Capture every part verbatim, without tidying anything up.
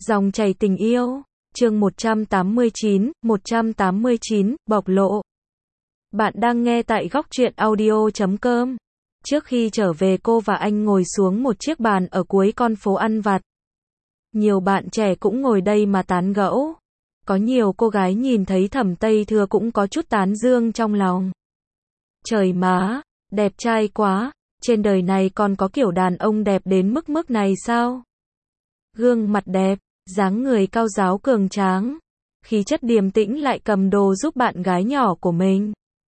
Dòng chảy tình yêu, chương một trăm tám mươi chín, một trăm tám mươi chín, bộc lộ. Bạn đang nghe tại góc truyện audio chấm com. Trước khi trở về cô và anh ngồi xuống một chiếc bàn ở cuối con phố ăn vặt. Nhiều bạn trẻ cũng ngồi đây mà tán gẫu. Có nhiều cô gái nhìn thấy Thẩm Tây Thừa cũng có chút tán dương trong lòng. Trời má, đẹp trai quá, trên đời này còn có kiểu đàn ông đẹp đến mức mức này sao? Gương mặt đẹp, dáng người cao ráo cường tráng, khí chất điềm tĩnh lại cầm đồ giúp bạn gái nhỏ của mình.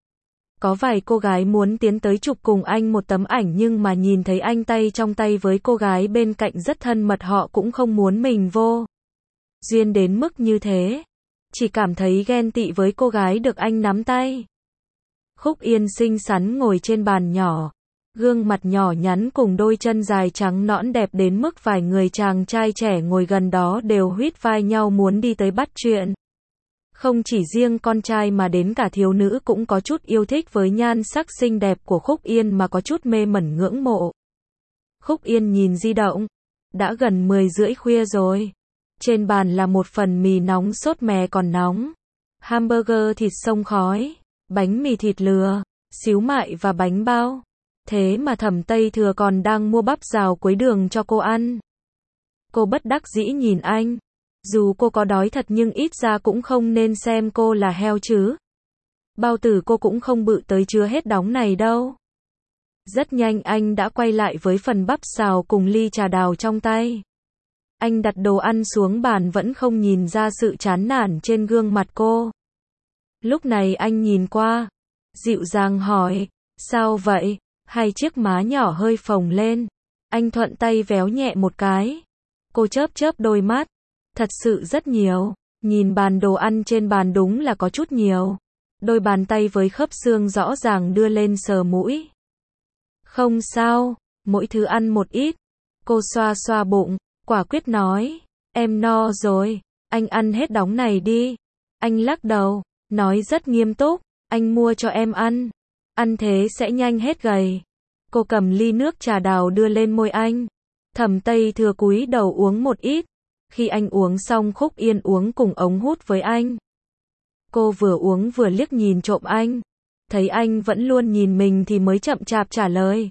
Có vài cô gái muốn tiến tới chụp cùng anh một tấm ảnh nhưng mà nhìn thấy anh tay trong tay với cô gái bên cạnh rất thân mật họ cũng không muốn mình vô duyên đến mức như thế. Chỉ cảm thấy ghen tị với cô gái được anh nắm tay. Khúc Yên xinh xắn ngồi trên bàn nhỏ. Gương mặt nhỏ nhắn cùng đôi chân dài trắng nõn đẹp đến mức vài người chàng trai trẻ ngồi gần đó đều huýt vai nhau muốn đi tới bắt chuyện. Không chỉ riêng con trai mà đến cả thiếu nữ cũng có chút yêu thích với nhan sắc xinh đẹp của Khúc Yên mà có chút mê mẩn ngưỡng mộ. Khúc Yên nhìn di động. Đã gần mười rưỡi khuya rồi. Trên bàn là một phần mì nóng sốt mè còn nóng. Hamburger thịt xông khói. Bánh mì thịt lừa. Xíu mại và bánh bao. Thế mà Thẩm Tây Thừa còn đang mua bắp rào quấy đường cho cô ăn. Cô bất đắc dĩ nhìn anh. Dù cô có đói thật nhưng ít ra cũng không nên xem cô là heo chứ. Bao tử cô cũng không bự tới chứa hết đống này đâu. Rất nhanh anh đã quay lại với phần bắp xào cùng ly trà đào trong tay. Anh đặt đồ ăn xuống bàn vẫn không nhìn ra sự chán nản trên gương mặt cô. Lúc này anh nhìn qua. Dịu dàng hỏi. Sao vậy? Hai chiếc má nhỏ hơi phồng lên. Anh thuận tay véo nhẹ một cái. Cô chớp chớp đôi mắt. Thật sự rất nhiều. Nhìn bàn đồ ăn trên bàn đúng là có chút nhiều. Đôi bàn tay với khớp xương rõ ràng đưa lên sờ mũi. Không sao, mỗi thứ ăn một ít. Cô xoa xoa bụng, quả quyết nói. Em no rồi, anh ăn hết đống này đi. Anh lắc đầu, nói rất nghiêm túc. Anh mua cho em ăn. Ăn thế sẽ nhanh hết gầy. Cô cầm ly nước trà đào đưa lên môi anh. Thẩm Tây Thừa cúi đầu uống một ít. Khi anh uống xong Khúc Yên uống cùng ống hút với anh. Cô vừa uống vừa liếc nhìn trộm anh. Thấy anh vẫn luôn nhìn mình thì mới chậm chạp trả lời.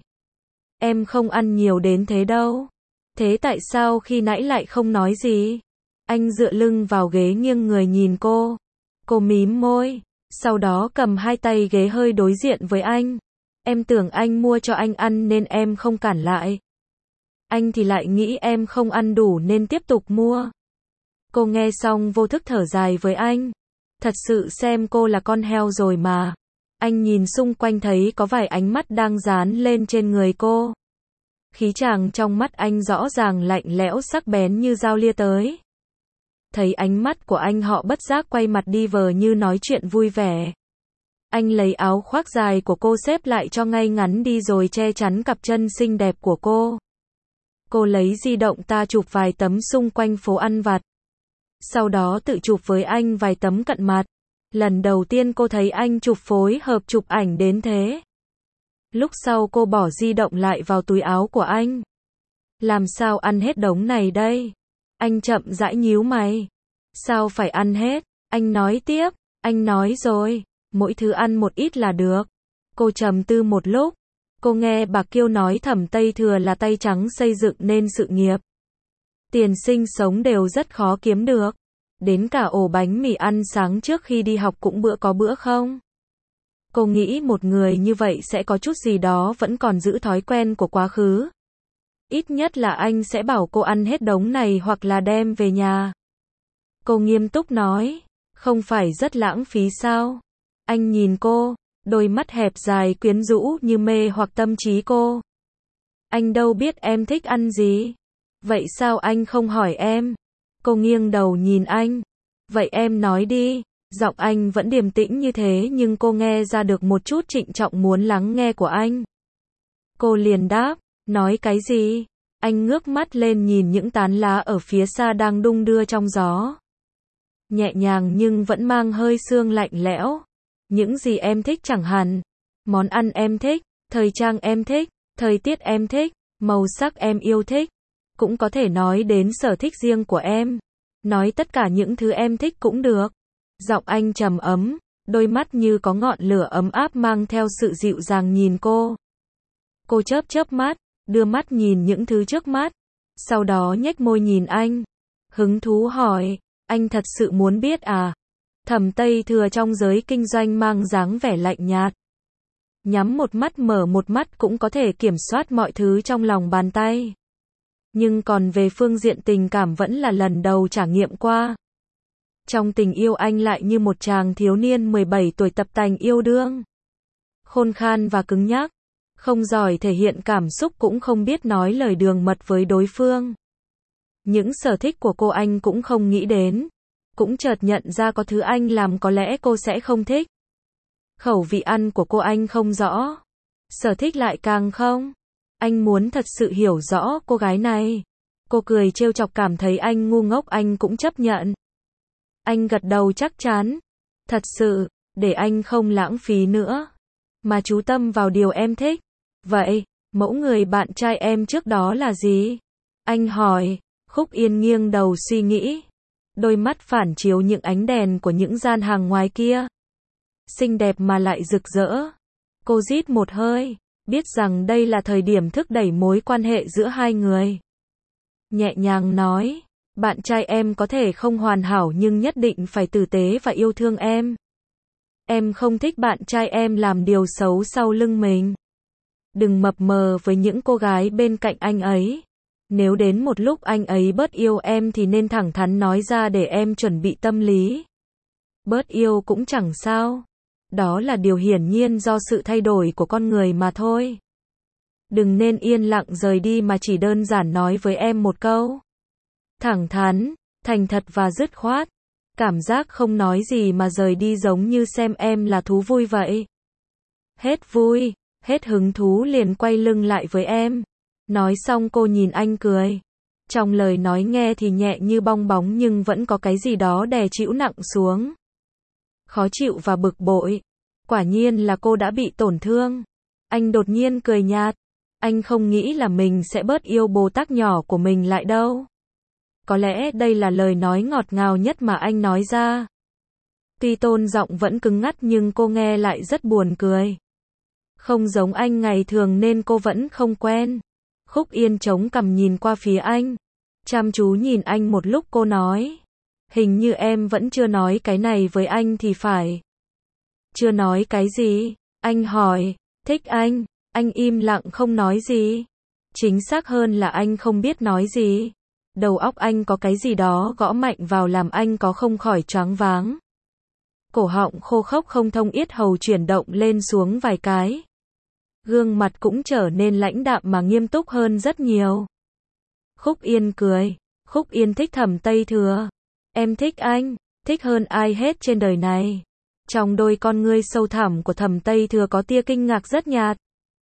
Em không ăn nhiều đến thế đâu. Thế tại sao khi nãy lại không nói gì? Anh dựa lưng vào ghế nghiêng người nhìn cô. Cô mím môi. Sau đó cầm hai tay ghế hơi đối diện với anh. Em tưởng anh mua cho anh ăn nên em không cản lại. Anh thì lại nghĩ em không ăn đủ nên tiếp tục mua. Cô nghe xong vô thức thở dài với anh. Thật sự xem cô là con heo rồi mà. Anh nhìn xung quanh thấy có vài ánh mắt đang dán lên trên người cô. Khí chàng trong mắt anh rõ ràng lạnh lẽo sắc bén như dao lia tới. Thấy ánh mắt của anh họ bất giác quay mặt đi vờ như nói chuyện vui vẻ. Anh lấy áo khoác dài của cô xếp lại cho ngay ngắn đi rồi che chắn cặp chân xinh đẹp của cô. Cô lấy di động ta chụp vài tấm xung quanh phố ăn vặt. Sau đó tự chụp với anh vài tấm cận mặt. Lần đầu tiên cô thấy anh chụp phối hợp chụp ảnh đến thế. Lúc sau cô bỏ di động lại vào túi áo của anh. Làm sao ăn hết đống này đây? Anh chậm rãi nhíu mày. Sao phải ăn hết? Anh nói tiếp. Anh nói rồi. Mỗi thứ ăn một ít là được. Cô trầm tư một lúc. Cô nghe bà Kiêu nói Thẩm Tây Thừa là tay trắng xây dựng nên sự nghiệp. Tiền sinh sống đều rất khó kiếm được. Đến cả ổ bánh mì ăn sáng trước khi đi học cũng bữa có bữa không. Cô nghĩ một người như vậy sẽ có chút gì đó vẫn còn giữ thói quen của quá khứ. Ít nhất là anh sẽ bảo cô ăn hết đống này hoặc là đem về nhà. Cô nghiêm túc nói. Không phải rất lãng phí sao? Anh nhìn cô. Đôi mắt hẹp dài quyến rũ như mê hoặc tâm trí cô. Anh đâu biết em thích ăn gì. Vậy sao anh không hỏi em? Cô nghiêng đầu nhìn anh. Vậy em nói đi. Giọng anh vẫn điềm tĩnh như thế nhưng cô nghe ra được một chút trịnh trọng muốn lắng nghe của anh. Cô liền đáp. Nói cái gì? Anh ngước mắt lên nhìn những tán lá ở phía xa đang đung đưa trong gió. Nhẹ nhàng nhưng vẫn mang hơi sương lạnh lẽo. Những gì em thích chẳng hạn. Món ăn em thích, thời trang em thích, thời tiết em thích, màu sắc em yêu thích. Cũng có thể nói đến sở thích riêng của em. Nói tất cả những thứ em thích cũng được. Giọng anh trầm ấm, đôi mắt như có ngọn lửa ấm áp mang theo sự dịu dàng nhìn cô. Cô chớp chớp mắt, đưa mắt nhìn những thứ trước mắt, sau đó nhếch môi nhìn anh. Hứng thú hỏi, anh thật sự muốn biết à? Thẩm Tây Thừa trong giới kinh doanh mang dáng vẻ lạnh nhạt. Nhắm một mắt mở một mắt cũng có thể kiểm soát mọi thứ trong lòng bàn tay. Nhưng còn về phương diện tình cảm vẫn là lần đầu trải nghiệm qua. Trong tình yêu anh lại như một chàng thiếu niên mười bảy tuổi tập tành yêu đương. Khôn khan và cứng nhắc, không giỏi thể hiện cảm xúc cũng không biết nói lời đường mật với đối phương. Những sở thích của cô anh cũng không nghĩ đến. Cũng chợt nhận ra có thứ anh làm có lẽ cô sẽ không thích. Khẩu vị ăn của cô anh không rõ. Sở thích lại càng không. Anh muốn thật sự hiểu rõ cô gái này. Cô cười trêu chọc cảm thấy anh ngu ngốc anh cũng chấp nhận. Anh gật đầu chắc chắn. Thật sự, để anh không lãng phí nữa. Mà chú tâm vào điều em thích. Vậy, mẫu người bạn trai em trước đó là gì? Anh hỏi. Khúc Yên nghiêng đầu suy nghĩ. Đôi mắt phản chiếu những ánh đèn của những gian hàng ngoài kia. Xinh đẹp mà lại rực rỡ. Cô rít một hơi, biết rằng đây là thời điểm thúc đẩy mối quan hệ giữa hai người. Nhẹ nhàng nói, bạn trai em có thể không hoàn hảo nhưng nhất định phải tử tế và yêu thương em. Em không thích bạn trai em làm điều xấu sau lưng mình. Đừng mập mờ với những cô gái bên cạnh anh ấy. Nếu đến một lúc anh ấy bớt yêu em thì nên thẳng thắn nói ra để em chuẩn bị tâm lý. Bớt yêu cũng chẳng sao. Đó là điều hiển nhiên do sự thay đổi của con người mà thôi. Đừng nên yên lặng rời đi mà chỉ đơn giản nói với em một câu. Thẳng thắn, thành thật và dứt khoát. Cảm giác không nói gì mà rời đi giống như xem em là thú vui vậy. Hết vui, hết hứng thú liền quay lưng lại với em. Nói xong cô nhìn anh cười. Trong lời nói nghe thì nhẹ như bong bóng nhưng vẫn có cái gì đó đè chịu nặng xuống. Khó chịu và bực bội. Quả nhiên là cô đã bị tổn thương. Anh đột nhiên cười nhạt. Anh không nghĩ là mình sẽ bớt yêu bồ tát nhỏ của mình lại đâu. Có lẽ đây là lời nói ngọt ngào nhất mà anh nói ra. Tuy tone giọng vẫn cứng ngắt nhưng cô nghe lại rất buồn cười. Không giống anh ngày thường nên cô vẫn không quen. Khúc Yên chống cằm nhìn qua phía anh. Chăm chú nhìn anh một lúc cô nói. Hình như em vẫn chưa nói cái này với anh thì phải. Chưa nói cái gì? Anh hỏi. Thích anh. Anh im lặng không nói gì. Chính xác hơn là anh không biết nói gì. Đầu óc anh có cái gì đó gõ mạnh vào làm anh có không khỏi choáng váng. Cổ họng khô khốc không thông yết hầu chuyển động lên xuống vài cái. Gương mặt cũng trở nên lãnh đạm mà nghiêm túc hơn rất nhiều. Khúc Yên cười. Khúc Yên thích Thẩm Tây Thừa. Em thích anh, thích hơn ai hết trên đời này. Trong đôi con ngươi sâu thẳm của Thẩm Tây Thừa có tia kinh ngạc rất nhạt.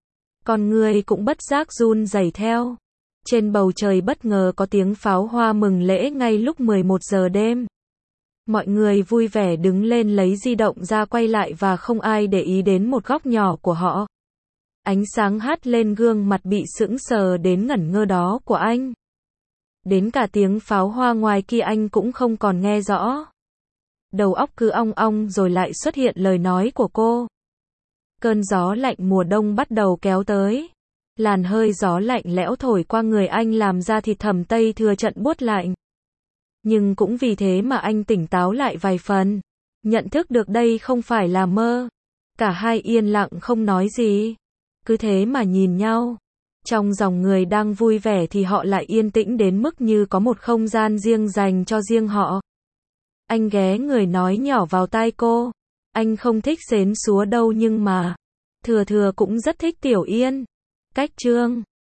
Con người cũng bất giác run rẩy theo. Trên bầu trời bất ngờ có tiếng pháo hoa mừng lễ ngay lúc mười một giờ đêm. Mọi người vui vẻ đứng lên lấy di động ra quay lại và không ai để ý đến một góc nhỏ của họ. Ánh sáng hắt lên gương mặt bị sững sờ đến ngẩn ngơ đó của anh. Đến cả tiếng pháo hoa ngoài kia anh cũng không còn nghe rõ. Đầu óc cứ ong ong rồi lại xuất hiện lời nói của cô. Cơn gió lạnh mùa đông bắt đầu kéo tới. Làn hơi gió lạnh lẽo thổi qua người anh làm ra thịt Thẩm Tây Thừa trận buốt lạnh. Nhưng cũng vì thế mà anh tỉnh táo lại vài phần. Nhận thức được đây không phải là mơ. Cả hai yên lặng không nói gì. Cứ thế mà nhìn nhau. Trong dòng người đang vui vẻ thì họ lại yên tĩnh đến mức như có một không gian riêng dành cho riêng họ. Anh ghé người nói nhỏ vào tai cô. Anh không thích Sến Súa đâu nhưng mà Thừa Thừa cũng rất thích Tiểu Yên. Cách chương